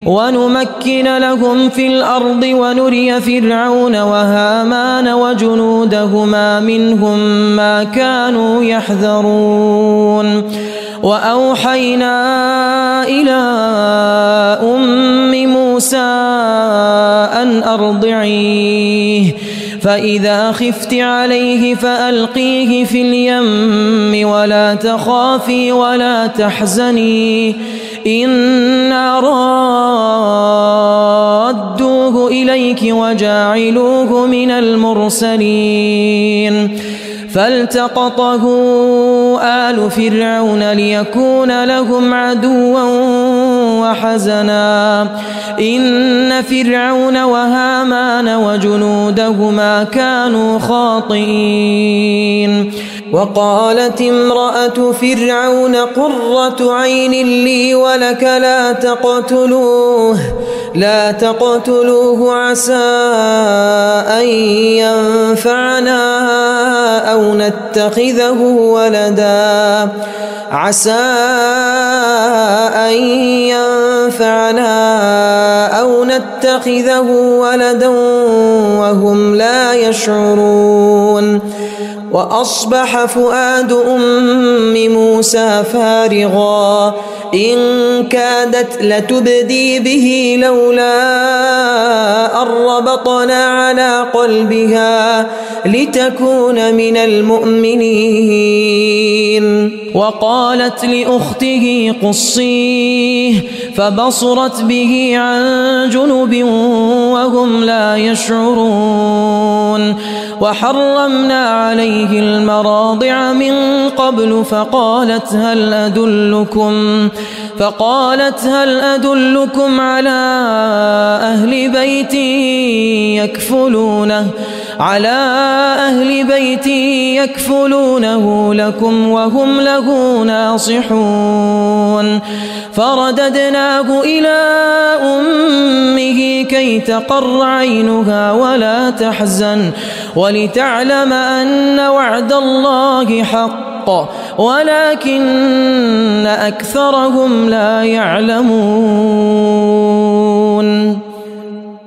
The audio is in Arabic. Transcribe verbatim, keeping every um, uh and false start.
ونمكن لهم في الأرض ونري فرعون وهامان وجنودهما منهم ما كانوا يحذرون وأوحينا إلى أم موسى أن أرضعيه فإذا خفت عليه فألقيه في اليم ولا تخافي ولا تحزني إنا رادوه إليك وجاعلوه من المرسلين فالتقطه آل فرعون ليكون لهم عدوا وحزنا إن فرعون وهامان وجنودهما كانوا خاطئين وقالت امرأة فرعون قرة عين لي ولك لا تقتلوه لا تقتلوه عسى أن ينفعنا أو نتخذه ولدا عسى أن ينفعنا أو نتخذه ولدا وهم لا يشعرون وأصبح فؤاد أم موسى فارغا إن كادت لتبدي به لولا أن ربطنا على قلبها لتكون من المؤمنين وقالت لأخته قصيه فبصرت به عن جنب وهم لا يشعرون وحرمنا عليه المراضع من قبل فقالت هل أدلكم فقالت هل أدلكم على أهل بيت يكفلونه على أهل بيت يكفلونه لكم وهم له ناصحون فرددناه إلى أمه كي تقر عينها ولا تحزن ولتعلم أن وعد الله حق ولكن أكثرهم لا يعلمون